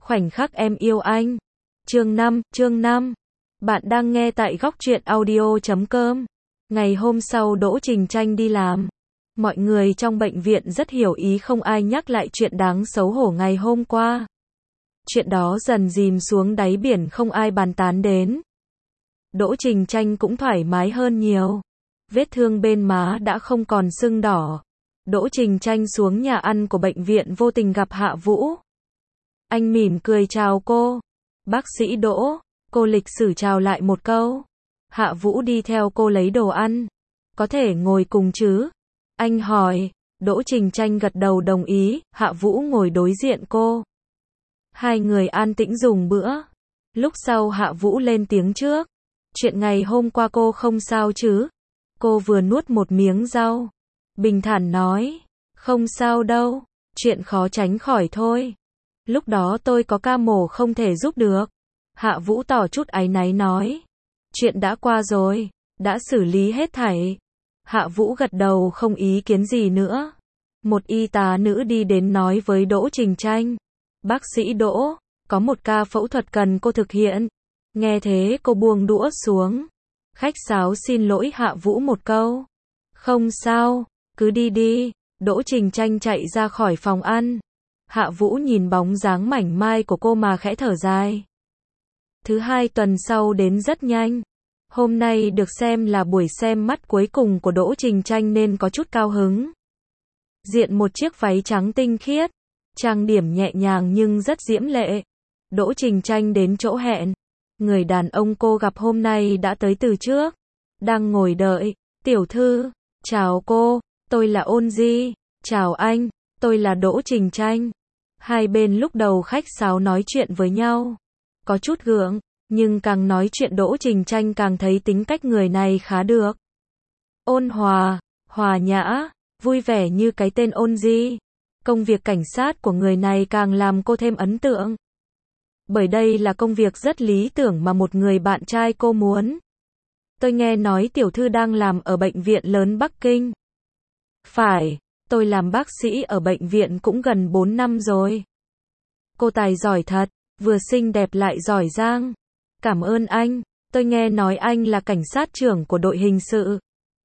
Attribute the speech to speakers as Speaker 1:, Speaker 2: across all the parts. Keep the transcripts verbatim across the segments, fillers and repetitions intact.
Speaker 1: Khoảnh khắc em yêu anh. Chương năm, chương năm. Bạn đang nghe tại góc truyện audio chấm com. Ngày hôm sau Đỗ Trình Tranh đi làm. Mọi người trong bệnh viện rất hiểu ý, không ai nhắc lại chuyện đáng xấu hổ ngày hôm qua. Chuyện đó dần dìm xuống đáy biển, không ai bàn tán đến. Đỗ Trình Tranh cũng thoải mái hơn nhiều. Vết thương bên má đã không còn sưng đỏ. Đỗ Trình Tranh xuống nhà ăn của bệnh viện vô tình gặp Hạ Vũ. Anh mỉm cười chào cô. Bác sĩ Đỗ. Cô lịch sử chào lại một câu. Hạ Vũ đi theo cô lấy đồ ăn. Có thể ngồi cùng chứ? Anh hỏi. Đỗ Trình Tranh gật đầu đồng ý. Hạ Vũ ngồi đối diện cô. Hai người an tĩnh dùng bữa. Lúc sau Hạ Vũ lên tiếng trước. Chuyện ngày hôm qua cô không sao chứ? Cô vừa nuốt một miếng rau. Bình thản nói. Không sao đâu. Chuyện khó tránh khỏi thôi. Lúc đó tôi có ca mổ không thể giúp được. Hạ Vũ tỏ chút áy náy nói. Chuyện đã qua rồi. Đã xử lý hết thảy. Hạ Vũ gật đầu không ý kiến gì nữa. Một y tá nữ đi đến nói với Đỗ Trình Tranh. Bác sĩ Đỗ, có một ca phẫu thuật cần cô thực hiện. Nghe thế cô buông đũa xuống. Khách sáo xin lỗi Hạ Vũ một câu. Không sao, cứ đi đi. Đỗ Trình Tranh chạy ra khỏi phòng ăn. Hạ Vũ nhìn bóng dáng mảnh mai của cô mà khẽ thở dài. Thứ hai tuần sau đến rất nhanh. Hôm nay được xem là buổi xem mắt cuối cùng của Đỗ Trình Tranh nên có chút cao hứng. Diện một chiếc váy trắng tinh khiết, trang điểm nhẹ nhàng nhưng rất diễm lệ. Đỗ Trình Tranh đến chỗ hẹn. Người đàn ông cô gặp hôm nay đã tới từ trước. Đang ngồi đợi. Tiểu thư, chào cô, tôi là Ôn Di. Chào anh, tôi là Đỗ Trình Tranh. Hai bên lúc đầu khách sáo nói chuyện với nhau. Có chút gượng, nhưng càng nói chuyện Đỗ Trình Tranh càng thấy tính cách người này khá được. Ôn hòa, hòa nhã, vui vẻ như cái tên Ôn Di. Công việc cảnh sát của người này càng làm cô thêm ấn tượng. Bởi đây là công việc rất lý tưởng mà một người bạn trai cô muốn. Tôi nghe nói tiểu thư đang làm ở bệnh viện lớn Bắc Kinh. Phải, tôi làm bác sĩ ở bệnh viện cũng gần bốn năm rồi. Cô tài giỏi thật, vừa xinh đẹp lại giỏi giang. Cảm ơn anh, tôi nghe nói anh là cảnh sát trưởng của đội hình sự.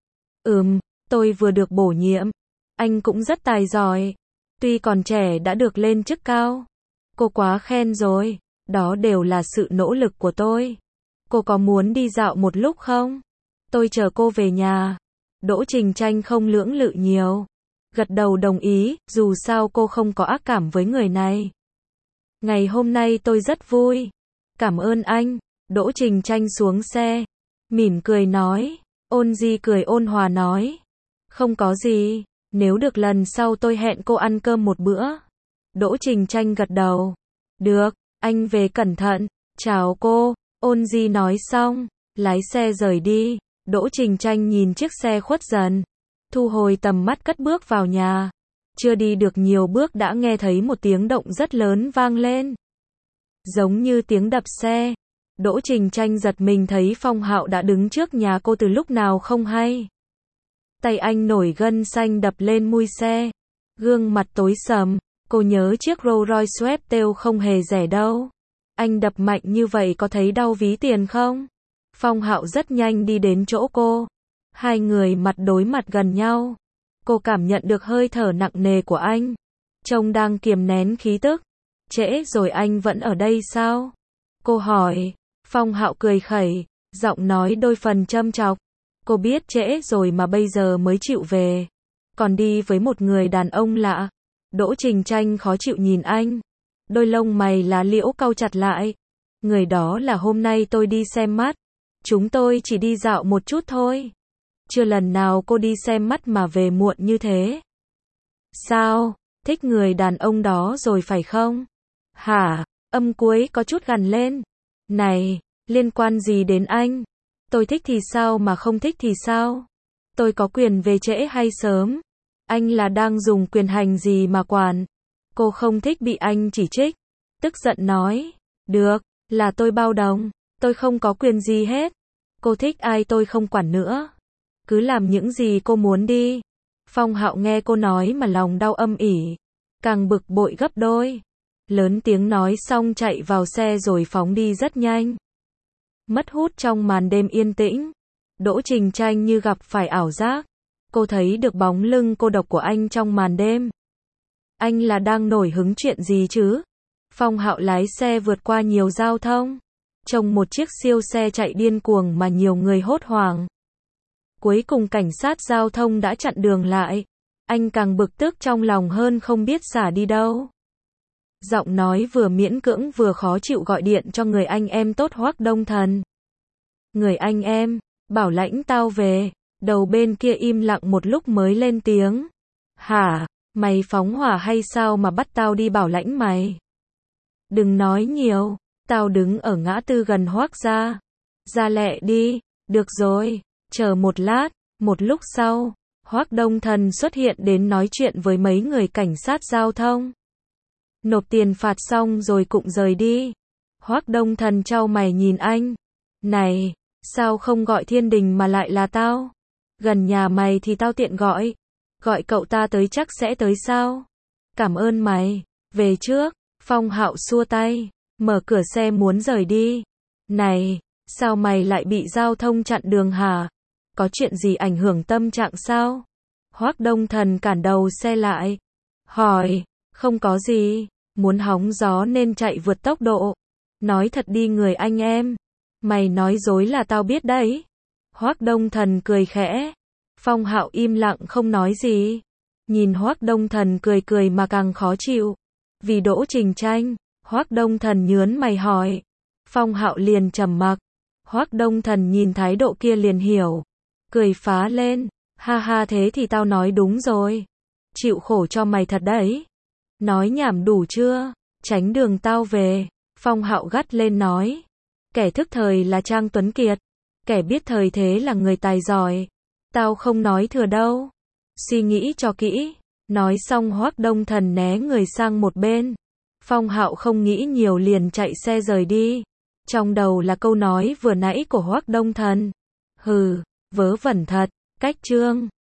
Speaker 1: Ừm, tôi vừa được bổ nhiệm. Anh cũng rất tài giỏi. Tuy còn trẻ đã được lên chức cao. Cô quá khen rồi, đó đều là sự nỗ lực của tôi. Cô có muốn đi dạo một lúc không? Tôi chờ cô về nhà. Đỗ Trình Tranh không lưỡng lự nhiều. Gật đầu đồng ý, dù sao cô không có ác cảm với người này. Ngày hôm nay tôi rất vui. Cảm ơn anh. Đỗ Trình Tranh xuống xe. Mỉm cười nói. Ôn Di cười ôn hòa nói. Không có gì, nếu được lần sau tôi hẹn cô ăn cơm một bữa. Đỗ Trình Tranh gật đầu. Được, anh về cẩn thận. Chào cô. Ôn Di nói xong, lái xe rời đi. Đỗ Trình Tranh nhìn chiếc xe khuất dần. Thu hồi tầm mắt cất bước vào nhà. Chưa đi được nhiều bước đã nghe thấy một tiếng động rất lớn vang lên. Giống như tiếng đập xe. Đỗ Trình Tranh giật mình thấy Phong Hạo đã đứng trước nhà cô từ lúc nào không hay. Tay anh nổi gân xanh đập lên mui xe. Gương mặt tối sầm. Cô nhớ chiếc Rolls Royce Sweptail không hề rẻ đâu. Anh đập mạnh như vậy có thấy đau ví tiền không? Phong Hạo rất nhanh đi đến chỗ cô. Hai người mặt đối mặt gần nhau. Cô cảm nhận được hơi thở nặng nề của anh. Trông đang kiềm nén khí tức. Trễ rồi anh vẫn ở đây sao? Cô hỏi. Phong Hạo cười khẩy, giọng nói đôi phần châm chọc. Cô biết trễ rồi mà bây giờ mới chịu về. Còn đi với một người đàn ông lạ. Đỗ Trình Tranh khó chịu nhìn anh. Đôi lông mày lá liễu cau chặt lại. Người đó là hôm nay tôi đi xem mắt. Chúng tôi chỉ đi dạo một chút thôi. Chưa lần nào cô đi xem mắt mà về muộn như thế. Sao? Thích người đàn ông đó rồi phải không? Hả? Âm cuối có chút gằn lên. Này, liên quan gì đến anh? Tôi thích thì sao mà không thích thì sao? Tôi có quyền về trễ hay sớm? Anh là đang dùng quyền hành gì mà quản? Cô không thích bị anh chỉ trích. Tức giận nói. Được, là tôi bao đồng. Tôi không có quyền gì hết. Cô thích ai tôi không quản nữa. Cứ làm những gì cô muốn đi. Phong Hạo nghe cô nói mà lòng đau âm ỉ. Càng bực bội gấp đôi. lớn tiếng nói xong chạy vào xe rồi phóng đi rất nhanh. Mất hút trong màn đêm yên tĩnh, Đỗ Trình Tranh như gặp phải ảo giác. Cô thấy được bóng lưng cô độc của anh trong màn đêm. Anh là đang nổi hứng chuyện gì chứ? Phong Hạo lái xe vượt qua nhiều giao thông, trông một chiếc siêu xe chạy điên cuồng mà nhiều người hốt hoảng. Cuối cùng cảnh sát giao thông đã chặn đường lại. Anh càng bực tức trong lòng hơn không biết xả đi đâu. Giọng nói vừa miễn cưỡng vừa khó chịu gọi điện cho người anh em tốt Hoắc Đông Thần. Người anh em, bảo lãnh tao về. Đầu bên kia im lặng một lúc mới lên tiếng. Hả, mày phóng hỏa hay sao mà bắt tao đi bảo lãnh mày? Đừng nói nhiều, tao đứng ở ngã tư gần Hoắc gia. Ra lẹ đi, được rồi, chờ một lát. Một lúc sau, Hoắc Đông Thần xuất hiện đến nói chuyện với mấy người cảnh sát giao thông. Nộp tiền phạt xong rồi cũng rời đi. Hoắc Đông Thần chau mày nhìn anh. Này, sao không gọi Thiên Đình mà lại là tao? Gần nhà mày thì tao tiện gọi. Gọi cậu ta tới chắc sẽ tới sao? Cảm ơn mày, về trước. Phong Hạo xua tay, mở cửa xe muốn rời đi. Này, sao mày lại bị giao thông chặn đường hả? Có chuyện gì ảnh hưởng tâm trạng sao? Hoắc Đông Thần cản đầu xe lại. Hỏi, không có gì, muốn hóng gió nên chạy vượt tốc độ. Nói thật đi người anh em. Mày nói dối là tao biết đấy. Hoắc Đông Thần cười khẽ. Phong Hạo im lặng không nói gì. Nhìn Hoắc Đông Thần cười cười mà càng khó chịu. Vì Đỗ Trình Tranh, Hoắc Đông Thần nhớn mày hỏi. Phong Hạo liền trầm mặc. Hoắc Đông Thần nhìn thái độ kia liền hiểu. Cười phá lên. Ha ha thế thì tao nói đúng rồi. Chịu khổ cho mày thật đấy. Nói nhảm đủ chưa? Tránh đường tao về. Phong Hạo gắt lên nói. Kẻ thức thời là Trang Tuấn Kiệt. Kẻ biết thời thế là người tài giỏi. Tao không nói thừa đâu. Suy nghĩ cho kỹ. Nói xong Hoắc Đông Thần né người sang một bên. Phong Hạo không nghĩ nhiều liền chạy xe rời đi. Trong đầu là câu nói vừa nãy của Hoắc Đông Thần. Hừ, vớ vẩn thật, cách chương.